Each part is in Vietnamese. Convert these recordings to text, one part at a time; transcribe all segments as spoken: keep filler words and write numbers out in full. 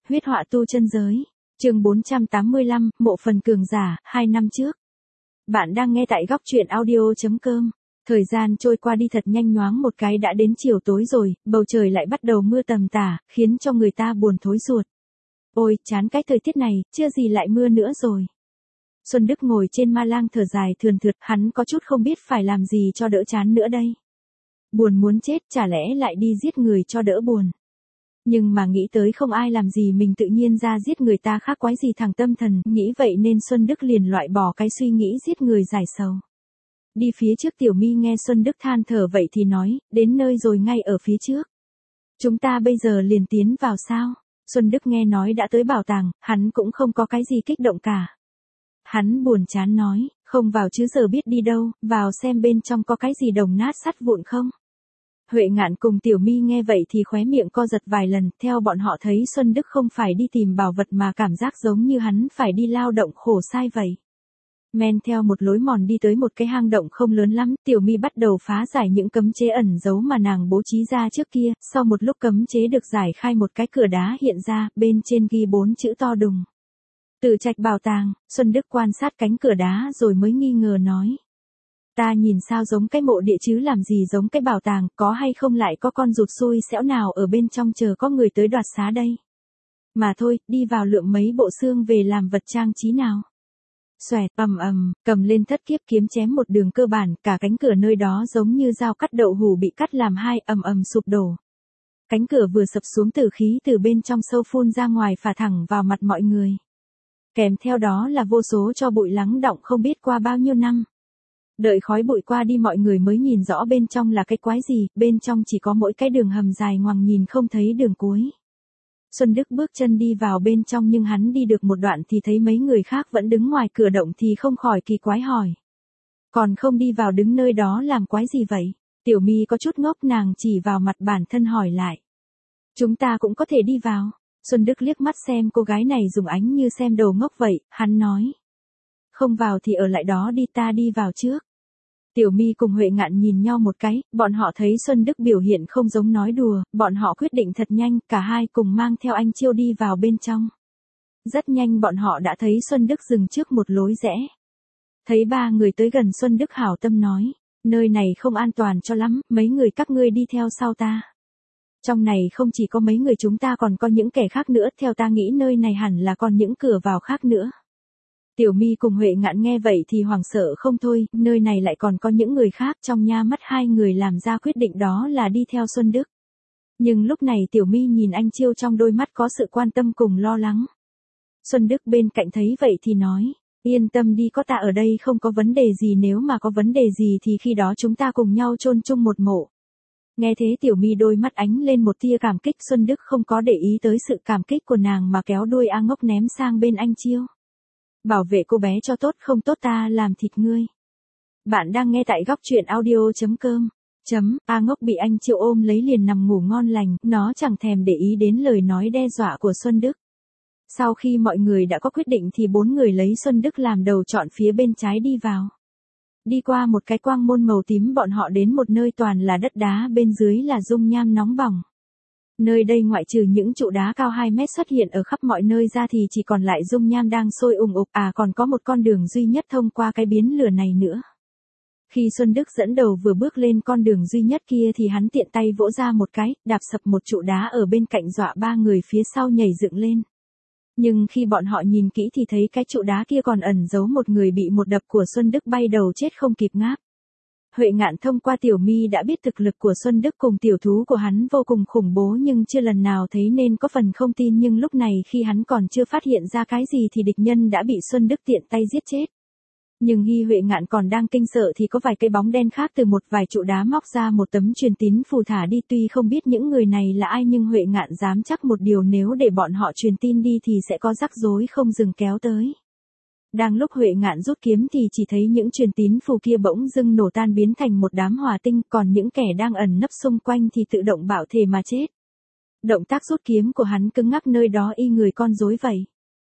Huyết họa tu chân giới. Chương bốn trăm tám mươi lăm, Mộ phần cường giả, hai năm trước. Bạn đang nghe tại góc truyện audio chấm com. Thời gian trôi qua đi thật nhanh, nhoáng một cái đã đến chiều tối rồi, bầu trời lại bắt đầu mưa tầm tả, khiến cho người ta buồn thối ruột. Ôi, chán cái thời tiết này, chưa gì lại mưa nữa rồi. Xuân Đức ngồi trên ma lang thở dài thườn thượt, hắn có chút không biết phải làm gì cho đỡ chán nữa đây. Buồn muốn chết, chả lẽ lại đi giết người cho đỡ buồn. Nhưng mà nghĩ tới không ai làm gì mình tự nhiên ra giết người ta khác quái gì thằng tâm thần, nghĩ vậy nên Xuân Đức liền loại bỏ cái suy nghĩ giết người giải sầu. Đi phía trước Tiểu My nghe Xuân Đức than thở vậy thì nói, đến nơi rồi ngay ở phía trước. Chúng ta bây giờ liền tiến vào sao? Xuân Đức nghe nói đã tới bảo tàng, hắn cũng không có cái gì kích động cả. Hắn buồn chán nói, không vào chứ giờ biết đi đâu, vào xem bên trong có cái gì đồng nát sắt vụn không? Huệ Ngạn cùng Tiểu My nghe vậy thì khóe miệng co giật vài lần, theo bọn họ thấy Xuân Đức không phải đi tìm bảo vật mà cảm giác giống như hắn phải đi lao động khổ sai vậy. Men theo một lối mòn đi tới một cái hang động không lớn lắm, Tiểu My bắt đầu phá giải những cấm chế ẩn giấu mà nàng bố trí ra trước kia, sau một lúc cấm chế được giải khai một cái cửa đá hiện ra, bên trên ghi bốn chữ to đùng. Tử Trạch bảo tàng. Xuân Đức quan sát cánh cửa đá rồi mới nghi ngờ nói. Ta nhìn sao giống cái mộ địa chứ làm gì giống cái bảo tàng, có hay không lại có con rụt xui xẻo nào ở bên trong chờ có người tới đoạt xá đây. Mà thôi, đi vào lượm mấy bộ xương về làm vật trang trí nào. Xoẹt, ầm ầm, cầm lên thất kiếp kiếm chém một đường cơ bản, cả cánh cửa nơi đó giống như dao cắt đậu hủ bị cắt làm hai, ầm ầm sụp đổ. Cánh cửa vừa sập xuống tử khí từ bên trong sâu phun ra ngoài phả thẳng vào mặt mọi người. Kèm theo đó là vô số tro bụi lắng đọng không biết qua bao nhiêu năm. Đợi khói bụi qua đi mọi người mới nhìn rõ bên trong là cái quái gì, bên trong chỉ có mỗi cái đường hầm dài ngoằng nhìn không thấy đường cuối. Xuân Đức bước chân đi vào bên trong nhưng hắn đi được một đoạn thì thấy mấy người khác vẫn đứng ngoài cửa động thì không khỏi kỳ quái hỏi. Còn không đi vào đứng nơi đó làm quái gì vậy? Tiểu My có chút ngốc, nàng chỉ vào mặt bản thân hỏi lại. Chúng ta cũng có thể đi vào. Xuân Đức liếc mắt xem cô gái này dùng ánh như xem đồ ngốc vậy, hắn nói. Không vào thì ở lại đó đi, ta đi vào trước. Tiểu My cùng Huệ Ngạn nhìn nhau một cái, bọn họ thấy Xuân Đức biểu hiện không giống nói đùa, bọn họ quyết định thật nhanh, cả hai cùng mang theo anh Chiêu đi vào bên trong. Rất nhanh bọn họ đã thấy Xuân Đức dừng trước một lối rẽ. Thấy ba người tới gần Xuân Đức hảo tâm nói, nơi này không an toàn cho lắm, mấy người các ngươi đi theo sau ta. Trong này không chỉ có mấy người chúng ta còn có những kẻ khác nữa, theo ta nghĩ nơi này hẳn là còn những cửa vào khác nữa. Tiểu My cùng Huệ Ngạn nghe vậy thì hoảng sợ không thôi, nơi này lại còn có những người khác, trong nha mắt hai người làm ra quyết định đó là đi theo Xuân Đức. Nhưng lúc này Tiểu My nhìn anh Chiêu trong đôi mắt có sự quan tâm cùng lo lắng. Xuân Đức bên cạnh thấy vậy thì nói, yên tâm đi, có ta ở đây không có vấn đề gì, nếu mà có vấn đề gì thì khi đó chúng ta cùng nhau chôn chung một mộ. Nghe thế Tiểu My đôi mắt ánh lên một tia cảm kích, Xuân Đức không có để ý tới sự cảm kích của nàng mà kéo đuôi A Ngốc ném sang bên anh Chiêu. Bảo vệ cô bé cho tốt, không tốt ta làm thịt ngươi. Bạn đang nghe tại góc truyện audio chấm com. Chấm, A Ngốc bị anh Chiêu ôm lấy liền nằm ngủ ngon lành, nó chẳng thèm để ý đến lời nói đe dọa của Xuân Đức. Sau khi mọi người đã có quyết định thì bốn người lấy Xuân Đức làm đầu chọn phía bên trái đi vào. Đi qua một cái quang môn màu tím bọn họ đến một nơi toàn là đất đá, bên dưới là dung nham nóng bỏng. Nơi đây ngoại trừ những trụ đá cao hai mét xuất hiện ở khắp mọi nơi ra thì chỉ còn lại dung nham đang sôi ùng ục, à còn có một con đường duy nhất thông qua cái biến lửa này nữa. Khi Xuân Đức dẫn đầu vừa bước lên con đường duy nhất kia thì hắn tiện tay vỗ ra một cái, đạp sập một trụ đá ở bên cạnh dọa ba người phía sau nhảy dựng lên. Nhưng khi bọn họ nhìn kỹ thì thấy cái trụ đá kia còn ẩn giấu một người bị một đập của Xuân Đức bay đầu chết không kịp ngáp. Huệ Ngạn thông qua Tiểu My đã biết thực lực của Xuân Đức cùng tiểu thú của hắn vô cùng khủng bố nhưng chưa lần nào thấy nên có phần không tin, nhưng lúc này khi hắn còn chưa phát hiện ra cái gì thì địch nhân đã bị Xuân Đức tiện tay giết chết. Nhưng khi Huệ Ngạn còn đang kinh sợ thì có vài cái bóng đen khác từ một vài trụ đá móc ra một tấm truyền tín phù thả đi, tuy không biết những người này là ai nhưng Huệ Ngạn dám chắc một điều, nếu để bọn họ truyền tin đi thì sẽ có rắc rối không dừng kéo tới. Đang lúc Huệ Ngạn rút kiếm thì chỉ thấy những truyền tín phù kia bỗng dưng nổ tan biến thành một đám hỏa tinh, còn những kẻ đang ẩn nấp xung quanh thì tự động bạo thể mà chết. Động tác rút kiếm của hắn cứng ngắc nơi đó y người con rối vậy.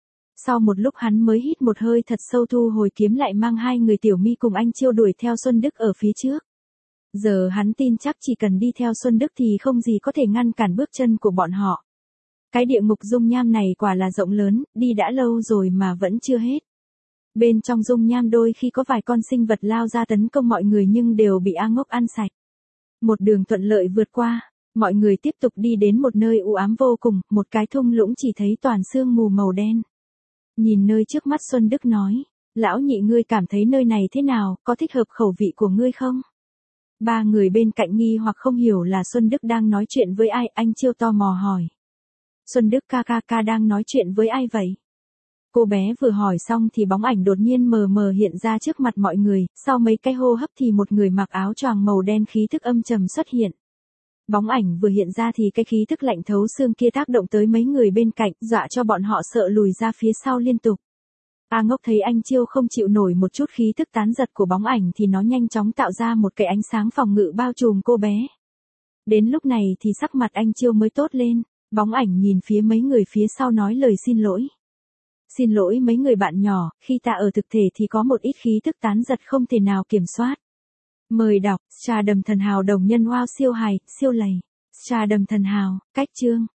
Sau một lúc hắn mới hít một hơi thật sâu thu hồi kiếm lại mang hai người Tiểu My cùng anh Chiêu đuổi theo Xuân Đức ở phía trước. Giờ hắn tin chắc chỉ cần đi theo Xuân Đức thì không gì có thể ngăn cản bước chân của bọn họ. Cái địa ngục dung nham này quả là rộng lớn, đi đã lâu rồi mà vẫn chưa hết. Bên trong dung nham đôi khi có vài con sinh vật lao ra tấn công mọi người nhưng đều bị A Ngốc ăn sạch. Một đường thuận lợi vượt qua, mọi người tiếp tục đi đến một nơi u ám vô cùng, một cái thung lũng chỉ thấy toàn sương mù màu đen. Nhìn nơi trước mắt Xuân Đức nói, lão nhị ngươi cảm thấy nơi này thế nào, có thích hợp khẩu vị của ngươi không? Ba người bên cạnh nghi hoặc không hiểu là Xuân Đức đang nói chuyện với ai, anh Chiêu tò mò hỏi. Xuân Đức ca ca ca đang nói chuyện với ai vậy? Cô bé vừa hỏi xong thì bóng ảnh đột nhiên mờ mờ hiện ra trước mặt mọi người, sau mấy cái hô hấp thì một người mặc áo choàng màu đen khí thức âm trầm xuất hiện. Bóng ảnh vừa hiện ra thì cái khí thức lạnh thấu xương kia tác động tới mấy người bên cạnh, dọa cho bọn họ sợ lùi ra phía sau liên tục. A Ngốc thấy anh Chiêu không chịu nổi một chút khí thức tán giật của bóng ảnh thì nó nhanh chóng tạo ra một cái ánh sáng phòng ngự bao trùm cô bé. Đến lúc này thì sắc mặt anh Chiêu mới tốt lên, bóng ảnh nhìn phía mấy người phía sau nói lời xin lỗi. Xin lỗi mấy người bạn nhỏ, khi ta ở thực thể thì có một ít khí thức tán giật không thể nào kiểm soát. Mời đọc, Stardom thần hào đồng nhân wow siêu hài, siêu lầy. Stardom thần hào, cách chương.